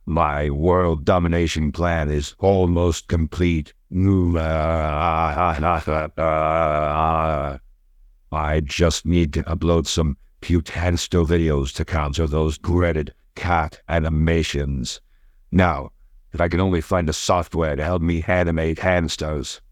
My world domination plan is almost complete. I just need to upload some cute handstill videos to counter those dreaded cat animations. Now, if I could only find a software to help me animate hamsters.